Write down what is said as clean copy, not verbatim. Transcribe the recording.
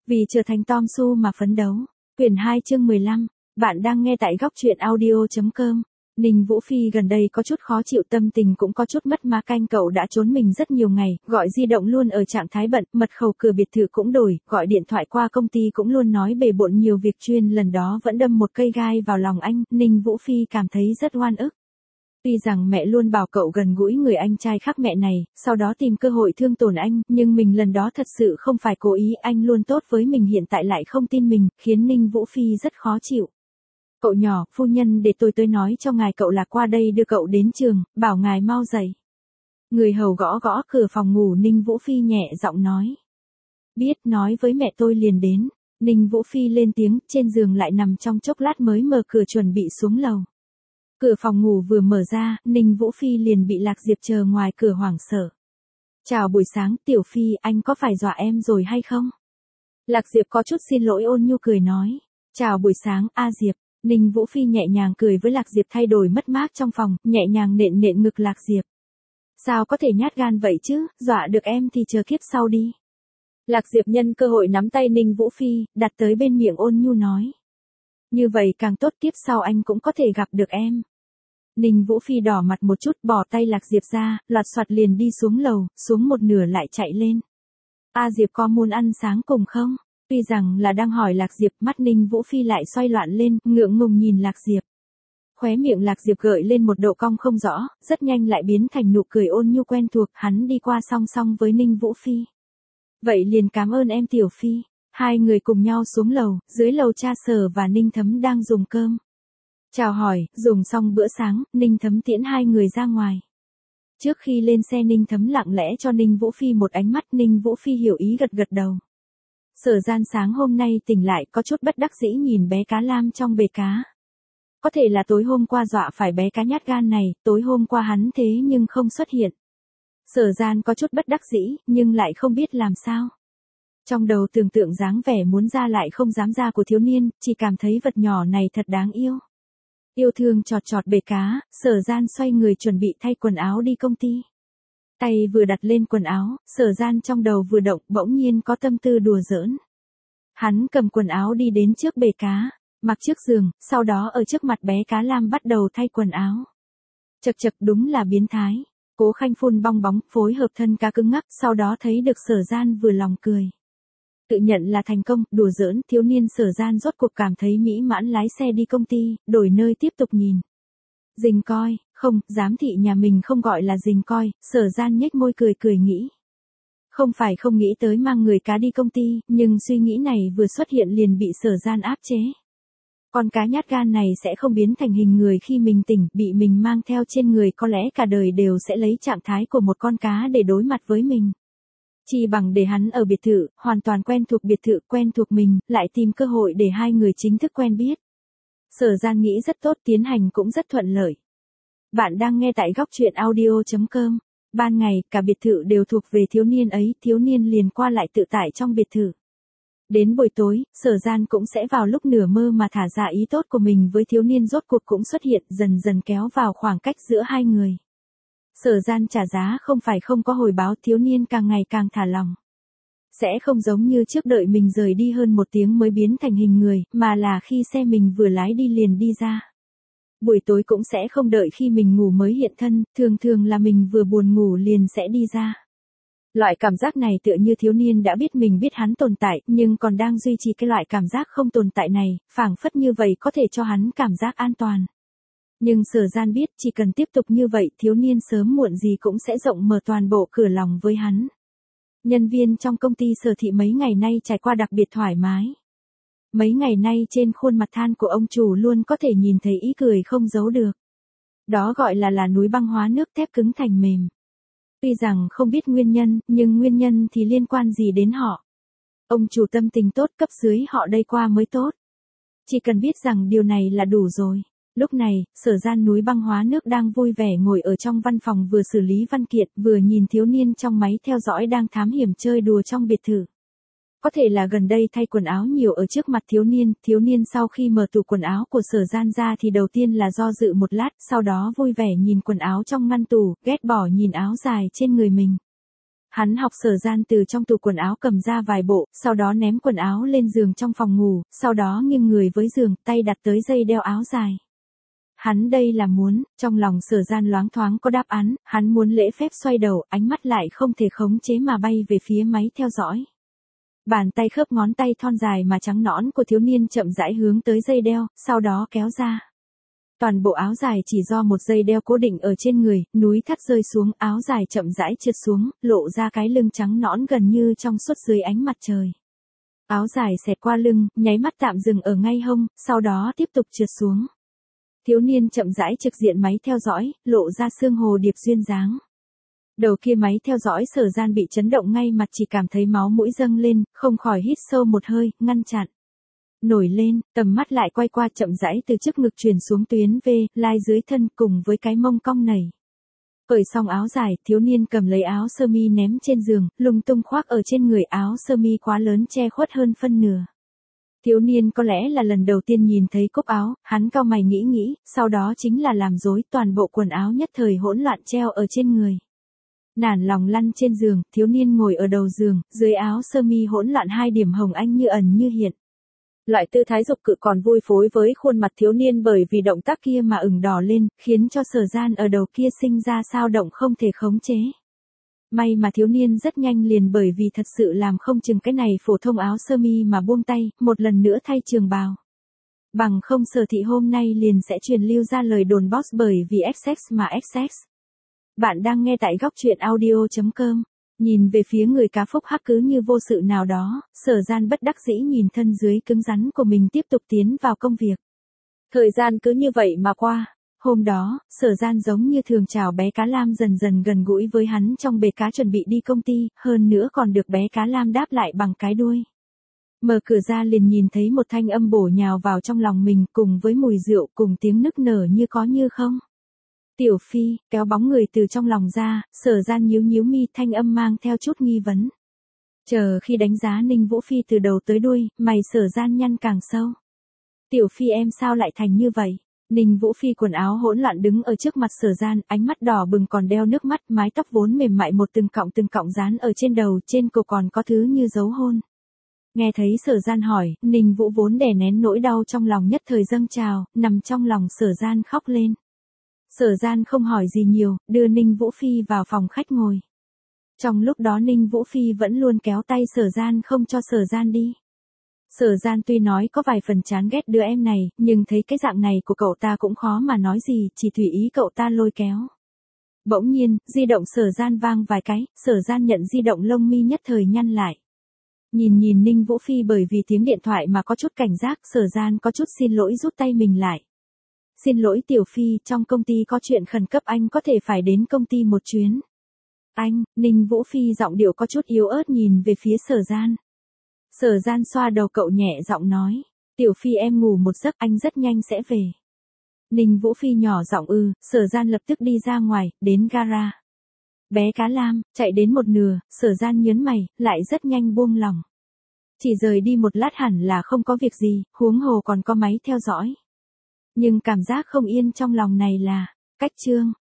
Vì trở thành Tom Su mà phấn đấu. Quyển 2 chương 15. Bạn đang nghe tại góc truyện audio.com. Ninh Vũ Phi gần đây có chút khó chịu, tâm tình cũng có chút mất mát. Cậu đã trốn mình rất nhiều ngày, gọi di động luôn ở trạng thái bận, mật khẩu cửa biệt thự cũng đổi, gọi điện thoại qua công ty cũng luôn nói bề bộn nhiều việc chuyên, lần đó vẫn đâm một cây gai vào lòng anh. Ninh Vũ Phi cảm thấy rất oan ức. Tuy rằng mẹ luôn bảo cậu gần gũi người anh trai khác mẹ này, sau đó tìm cơ hội thương tổn anh, nhưng mình lần đó thật sự không phải cố ý, anh luôn tốt với mình hiện tại lại không tin mình, khiến Ninh Vũ Phi rất khó chịu. Cậu nhỏ, phu nhân để tôi tới nói cho ngài cậu là qua đây đưa cậu đến trường, bảo ngài mau dậy. Người hầu gõ gõ cửa phòng ngủ, Ninh Vũ Phi nhẹ giọng nói. Biết, nói với mẹ tôi liền đến. Ninh Vũ Phi lên tiếng, trên giường lại nằm trong chốc lát mới mở cửa chuẩn bị xuống lầu. Cửa phòng ngủ vừa mở ra, Ninh Vũ Phi liền bị Lạc Diệp chờ ngoài cửa hoảng sợ. Chào buổi sáng, Tiểu Phi, anh có phải dọa em rồi hay không? Lạc Diệp có chút xin lỗi ôn nhu cười nói. Chào buổi sáng, A Diệp. Ninh Vũ Phi nhẹ nhàng cười với Lạc Diệp, thay đổi mất mát trong phòng, nhẹ nhàng nện nện ngực Lạc Diệp. Sao có thể nhát gan vậy chứ, dọa được em thì chờ kiếp sau đi. Lạc Diệp nhân cơ hội nắm tay Ninh Vũ Phi, đặt tới bên miệng ôn nhu nói. Như vậy càng tốt, kiếp sau anh cũng có thể gặp được em. Ninh Vũ Phi đỏ mặt một chút, bỏ tay Lạc Diệp ra, loạt soạt liền đi xuống lầu, xuống một nửa lại chạy lên. A Diệp có muốn ăn sáng cùng không? Tuy rằng là đang hỏi Lạc Diệp, mắt Ninh Vũ Phi lại xoay loạn lên, ngượng ngùng nhìn Lạc Diệp. Khóe miệng Lạc Diệp gợi lên một độ cong không rõ, rất nhanh lại biến thành nụ cười ôn nhu quen thuộc, hắn đi qua song song với Ninh Vũ Phi. Vậy liền cảm ơn em Tiểu Phi. Hai người cùng nhau xuống lầu, dưới lầu Cha Sở và Ninh Thấm đang dùng cơm. Chào hỏi, dùng xong bữa sáng, Ninh Thấm tiễn hai người ra ngoài. Trước khi lên xe Ninh Thấm lặng lẽ cho Ninh Vũ Phi một ánh mắt, Ninh Vũ Phi hiểu ý gật gật đầu. Sở Gian sáng hôm nay tỉnh lại có chút bất đắc dĩ nhìn bé cá lam trong bể cá. Có thể là tối hôm qua dọa phải bé cá nhát gan này, tối hôm qua hắn thế nhưng không xuất hiện. Sở Gian có chút bất đắc dĩ, nhưng lại không biết làm sao. Trong đầu tưởng tượng dáng vẻ muốn ra lại không dám ra của thiếu niên, chỉ cảm thấy vật nhỏ này thật đáng yêu. Yêu thương chọt chọt bể cá, Sở Gian xoay người chuẩn bị thay quần áo đi công ty. Tay vừa đặt lên quần áo, Sở Gian trong đầu vừa động, bỗng nhiên có tâm tư đùa giỡn. Hắn cầm quần áo đi đến trước bể cá, mặc trước giường, sau đó ở trước mặt bé cá lam bắt đầu thay quần áo. Chật chật, đúng là biến thái. Cố Khanh phun bong bóng, phối hợp thân cá cứng ngắc, sau đó thấy được Sở Gian vừa lòng cười. Tự nhận là thành công, đùa giỡn, thiếu niên Sở Gian rốt cuộc cảm thấy mỹ mãn, lái xe đi công ty, đổi nơi tiếp tục nhìn. Dình coi, không, giám thị nhà mình không gọi là dình coi, Sở Gian nhếch môi cười cười nghĩ. Không phải không nghĩ tới mang người cá đi công ty, nhưng suy nghĩ này vừa xuất hiện liền bị Sở Gian áp chế. Con cá nhát gan này sẽ không biến thành hình người khi mình tỉnh, bị mình mang theo trên người, có lẽ cả đời đều sẽ lấy trạng thái của một con cá để đối mặt với mình. Chỉ bằng để hắn ở biệt thự, hoàn toàn quen thuộc biệt thự, quen thuộc mình, lại tìm cơ hội để hai người chính thức quen biết. Sở Gian nghĩ rất tốt, tiến hành cũng rất thuận lợi. Bạn đang nghe tại góc truyện audio.com. Ban ngày, cả biệt thự đều thuộc về thiếu niên ấy, thiếu niên liền qua lại tự tại trong biệt thự. Đến buổi tối, Sở Gian cũng sẽ vào lúc nửa mơ mà thả ra ý tốt của mình với thiếu niên, rốt cuộc cũng xuất hiện, dần dần kéo vào khoảng cách giữa hai người. Sở Gian trả giá không phải không có hồi báo, thiếu niên càng ngày càng thả lòng. Sẽ không giống như trước đợi mình rời đi hơn một tiếng mới biến thành hình người, mà là khi xe mình vừa lái đi liền đi ra. Buổi tối cũng sẽ không đợi khi mình ngủ mới hiện thân, thường thường là mình vừa buồn ngủ liền sẽ đi ra. Loại cảm giác này tựa như thiếu niên đã biết mình biết hắn tồn tại, nhưng còn đang duy trì cái loại cảm giác không tồn tại này, phảng phất như vậy có thể cho hắn cảm giác an toàn. Nhưng Sở Gian biết chỉ cần tiếp tục như vậy, thiếu niên sớm muộn gì cũng sẽ rộng mở toàn bộ cửa lòng với hắn. Nhân viên trong công ty Sở Thị mấy ngày nay trải qua đặc biệt thoải mái. Mấy ngày nay trên khuôn mặt than của ông chủ luôn có thể nhìn thấy ý cười không giấu được. Đó gọi là núi băng hóa nước thép cứng thành mềm. Tuy rằng không biết nguyên nhân, nhưng nguyên nhân thì liên quan gì đến họ. Ông chủ tâm tình tốt, cấp dưới họ đây qua mới tốt. Chỉ cần biết rằng điều này là đủ rồi. Lúc này, Sở Gian núi băng hóa nước đang vui vẻ ngồi ở trong văn phòng vừa xử lý văn kiện, vừa nhìn thiếu niên trong máy theo dõi đang thám hiểm chơi đùa trong biệt thự. Có thể là gần đây thay quần áo nhiều ở trước mặt thiếu niên sau khi mở tủ quần áo của Sở Gian ra thì đầu tiên là do dự một lát, sau đó vui vẻ nhìn quần áo trong ngăn tủ, ghét bỏ nhìn áo dài trên người mình. Hắn học Sở Gian từ trong tủ quần áo cầm ra vài bộ, sau đó ném quần áo lên giường trong phòng ngủ, sau đó nghiêng người với giường, tay đặt tới dây đeo áo dài. Hắn đây là muốn, trong lòng Sở Gian loáng thoáng có đáp án, hắn muốn lễ phép xoay đầu, ánh mắt lại không thể khống chế mà bay về phía máy theo dõi. Bàn tay khớp ngón tay thon dài mà trắng nõn của thiếu niên chậm rãi hướng tới dây đeo, sau đó kéo ra. Toàn bộ áo dài chỉ do một dây đeo cố định ở trên người, núi thắt rơi xuống, áo dài chậm rãi trượt xuống, lộ ra cái lưng trắng nõn gần như trong suốt dưới ánh mặt trời. Áo dài xẹt qua lưng, nháy mắt tạm dừng ở ngay hông, sau đó tiếp tục trượt xuống. Thiếu niên chậm rãi trực diện máy theo dõi, lộ ra xương hồ điệp duyên dáng. Đầu kia máy theo dõi Sở Gian bị chấn động ngay mặt, chỉ cảm thấy máu mũi dâng lên, không khỏi hít sâu một hơi, ngăn chặn. Nổi lên, tầm mắt lại quay qua chậm rãi từ trước ngực truyền xuống tuyến V, lai dưới thân cùng với cái mông cong nảy. Cởi xong áo dài, thiếu niên cầm lấy áo sơ mi ném trên giường, lung tung khoác ở trên người, áo sơ mi quá lớn che khuất hơn phân nửa. Thiếu niên có lẽ là lần đầu tiên nhìn thấy cúc áo, hắn cau mày nghĩ, sau đó chính là làm rối, toàn bộ quần áo nhất thời hỗn loạn treo ở trên người. Nản lòng lăn trên giường, thiếu niên ngồi ở đầu giường, dưới áo sơ mi hỗn loạn hai điểm hồng anh như ẩn như hiện. Loại tư thái dục cự còn vui phối với khuôn mặt thiếu niên bởi vì động tác kia mà ửng đỏ lên, khiến cho Sở Gian ở đầu kia sinh ra dao động không thể khống chế. May mà thiếu niên rất nhanh liền bởi vì thật sự làm không chừng cái này phổ thông áo sơ mi mà buông tay, một lần nữa thay trường bào. Bằng không Sở thị hôm nay liền sẽ truyền lưu ra lời đồn boss bởi vì XX mà XX. Bạn đang nghe tại góc truyện audio.com. Nhìn về phía người cá phúc hắc cứ như vô sự nào đó, Sở Gian bất đắc dĩ nhìn thân dưới cứng rắn của mình tiếp tục tiến vào công việc. Thời gian cứ như vậy mà qua. Hôm đó, Sở Gian giống như thường chào bé cá lam dần dần gần gũi với hắn trong bể cá chuẩn bị đi công ty, hơn nữa còn được bé cá lam đáp lại bằng cái đuôi. Mở cửa ra liền nhìn thấy một thanh âm bổ nhào vào trong lòng mình cùng với mùi rượu cùng tiếng nức nở như có như không. Tiểu Phi, kéo bóng người từ trong lòng ra, Sở Gian nhíu mi, thanh âm mang theo chút nghi vấn. Chờ khi đánh giá Ninh Vũ Phi từ đầu tới đuôi, mày Sở Gian nhăn càng sâu. Tiểu Phi em sao lại thành như vậy? Ninh Vũ Phi quần áo hỗn loạn đứng ở trước mặt Sở Gian, ánh mắt đỏ bừng còn đeo nước mắt, mái tóc vốn mềm mại một từng cọng dán ở trên đầu, trên cổ còn có thứ như dấu hôn. Nghe thấy Sở Gian hỏi, Ninh Vũ vốn đè nén nỗi đau trong lòng nhất thời dâng trào, nằm trong lòng Sở Gian khóc lên. Sở Gian không hỏi gì nhiều, đưa Ninh Vũ Phi vào phòng khách ngồi. Trong lúc đó Ninh Vũ Phi vẫn luôn kéo tay Sở Gian không cho Sở Gian đi. Sở Gian tuy nói có vài phần chán ghét đứa em này, nhưng thấy cái dạng này của cậu ta cũng khó mà nói gì, chỉ tùy ý cậu ta lôi kéo. Bỗng nhiên, di động Sở Gian vang vài cái, Sở Gian nhận di động lông mi nhất thời nhăn lại. Nhìn Ninh Vũ Phi bởi vì tiếng điện thoại mà có chút cảnh giác, Sở Gian có chút xin lỗi rút tay mình lại. Xin lỗi Tiểu Phi, trong công ty có chuyện khẩn cấp anh có thể phải đến công ty một chuyến. Anh, Ninh Vũ Phi giọng điệu có chút yếu ớt nhìn về phía Sở Gian. Sở Gian xoa đầu cậu nhẹ giọng nói. Tiểu Phi em ngủ một giấc anh rất nhanh sẽ về. Ninh Vũ Phi nhỏ giọng Sở Gian lập tức đi ra ngoài, đến gara. Bé cá lam, chạy đến một nửa, Sở Gian nhớn mày, lại rất nhanh buông lòng. Chỉ rời đi một lát hẳn là không có việc gì, huống hồ còn có máy theo dõi. Nhưng cảm giác không yên trong lòng này là, cách chương.